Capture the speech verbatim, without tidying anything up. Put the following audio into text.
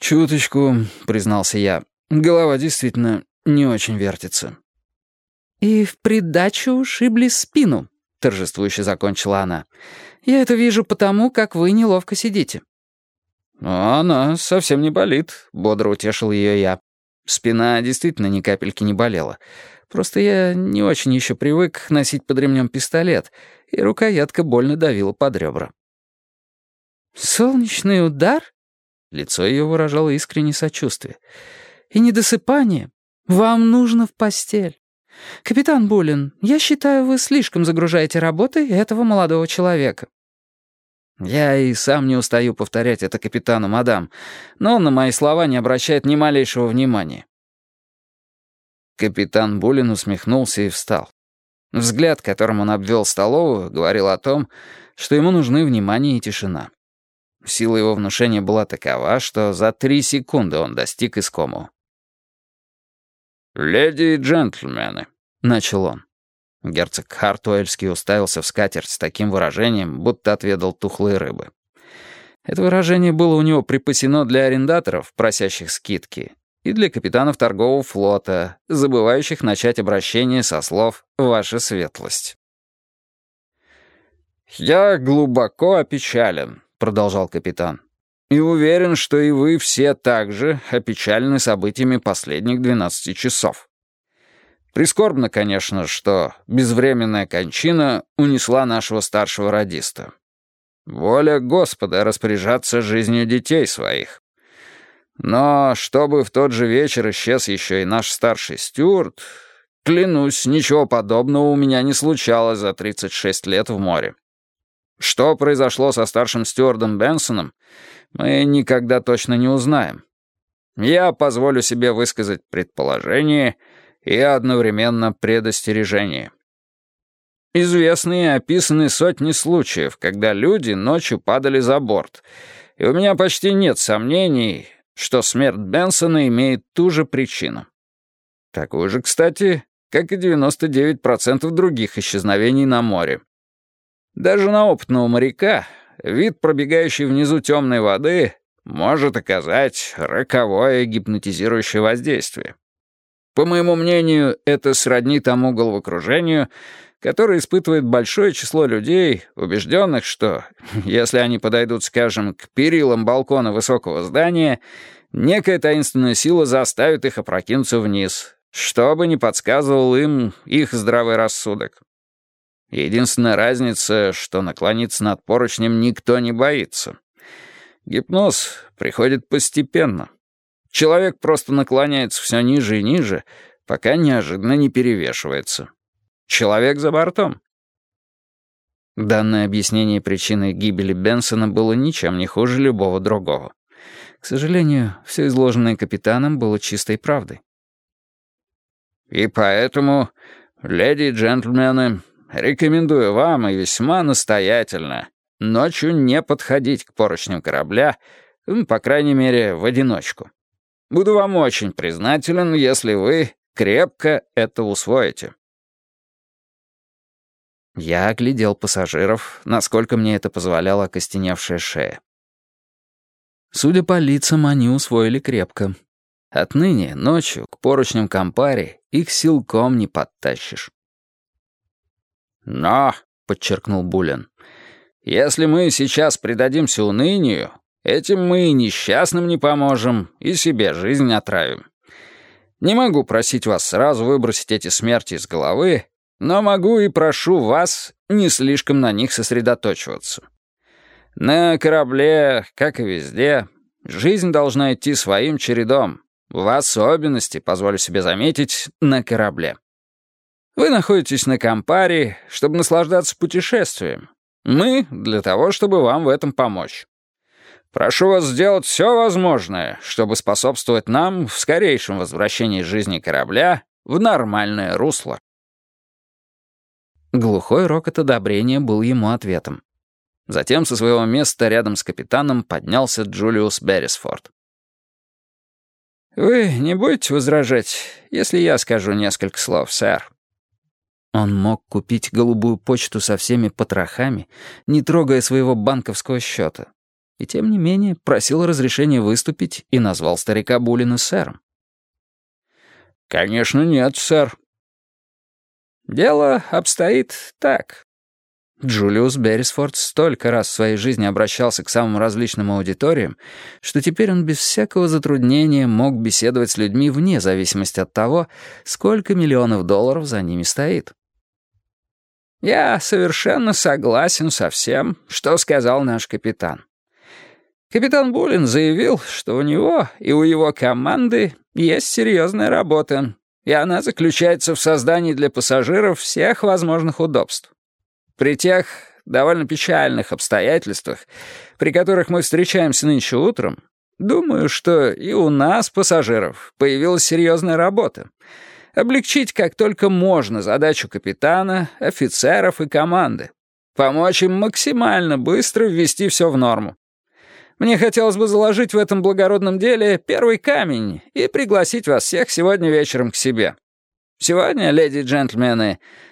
«Чуточку», — признался я. «Голова действительно не очень вертится». «И в придачу ушибли спину», — торжествующе закончила она. «Я это вижу потому, как вы неловко сидите». «А она совсем не болит», — бодро утешил ее я. Спина действительно ни капельки не болела. Просто я не очень еще привык носить под ремнем пистолет, и рукоятка больно давила под ребра. «Солнечный удар?» Лицо ее выражало искреннее сочувствие. «И недосыпание? Вам нужно в постель. Капитан Буллин, я считаю, вы слишком загружаете работой этого молодого человека». Я и сам не устаю повторять это капитану, мадам, но он на мои слова не обращает ни малейшего внимания. Капитан Буллин усмехнулся и встал. Взгляд, которым он обвел столовую, говорил о том, что ему нужны внимание и тишина. Сила его внушения была такова, что за три секунды он достиг искомого. «Леди и джентльмены», — начал он. Герцог Хартуэльский уставился в скатерть с таким выражением, будто отведал тухлой рыбы. Это выражение было у него припасено для арендаторов, просящих скидки, и для капитанов торгового флота, забывающих начать обращение со слов «Ваша светлость». «Я глубоко опечален», — продолжал капитан, «и уверен, что и вы все также опечалены событиями последних двенадцати часов. Прискорбно, конечно, что безвременная кончина унесла нашего старшего радиста. Воля Господа распоряжаться жизнью детей своих. Но чтобы в тот же вечер исчез еще и наш старший стюард, клянусь, ничего подобного у меня не случалось за тридцать шесть лет в море. Что произошло со старшим стюардом Бенсоном, мы никогда точно не узнаем. Я позволю себе высказать предположение и одновременно предостережение. Известны и описаны сотни случаев, когда люди ночью падали за борт, и у меня почти нет сомнений, что смерть Бенсона имеет ту же причину. Такую же, кстати, как и девяносто девять процентов других исчезновений на море. Даже на опытного моряка вид пробегающей внизу темной воды может оказать роковое гипнотизирующее воздействие. По моему мнению, это сродни тому головокружению, которое испытывает большое число людей, убежденных, что, если они подойдут, скажем, к перилам балкона высокого здания, некая таинственная сила заставит их опрокинуться вниз, что бы ни подсказывал им их здравый рассудок. Единственная разница, что наклониться над поручнем никто не боится. Гипноз приходит постепенно. Человек просто наклоняется все ниже и ниже, пока неожиданно не перевешивается. Человек за бортом. Данное объяснение причины гибели Бенсона было ничем не хуже любого другого. К сожалению, все изложенное капитаном было чистой правдой. И поэтому, леди и джентльмены, рекомендую вам и весьма настоятельно ночью не подходить к поручням корабля, по крайней мере, в одиночку. Буду вам очень признателен, если вы крепко это усвоите. Я оглядел пассажиров, насколько мне это позволяла окостеневшая шея. Судя по лицам, они усвоили крепко. Отныне ночью к поручням Кампари их силком не подтащишь. «Но», — подчеркнул Буллин, — «если мы сейчас предадимся унынию, этим мы и несчастным не поможем, и себе жизнь отравим. Не могу просить вас сразу выбросить эти смерти из головы, но могу и прошу вас не слишком на них сосредоточиваться. На корабле, как и везде, жизнь должна идти своим чередом, в особенности, позволю себе заметить, на корабле. Вы находитесь на Кампари, чтобы наслаждаться путешествием. Мы — для того, чтобы вам в этом помочь. Прошу вас сделать все возможное, чтобы способствовать нам в скорейшем возвращении жизни корабля в нормальное русло». Глухой рокот одобрения был ему ответом. Затем со своего места рядом с капитаном поднялся Джулиус Беррисфорд. «Вы не будете возражать, если я скажу несколько слов, сэр?» Он мог купить голубую почту со всеми потрохами, не трогая своего банковского счета. и тем не менее просил разрешения выступить и назвал старика Буллина сэром. «Конечно нет, сэр». «Дело обстоит так». Джулиус Беррисфорд столько раз в своей жизни обращался к самым различным аудиториям, что теперь он без всякого затруднения мог беседовать с людьми вне зависимости от того, сколько миллионов долларов за ними стоит. «Я совершенно согласен со всем, что сказал наш капитан. Капитан Буллин заявил, что у него и у его команды есть серьезная работа, и она заключается в создании для пассажиров всех возможных удобств. При тех довольно печальных обстоятельствах, при которых мы встречаемся нынче утром, думаю, что и у нас, пассажиров, появилась серьезная работа. Облегчить как только можно задачу капитана, офицеров и команды. Помочь им максимально быстро ввести все в норму. Мне хотелось бы заложить в этом благородном деле первый камень и пригласить вас всех сегодня вечером к себе. Сегодня, леди и джентльмены,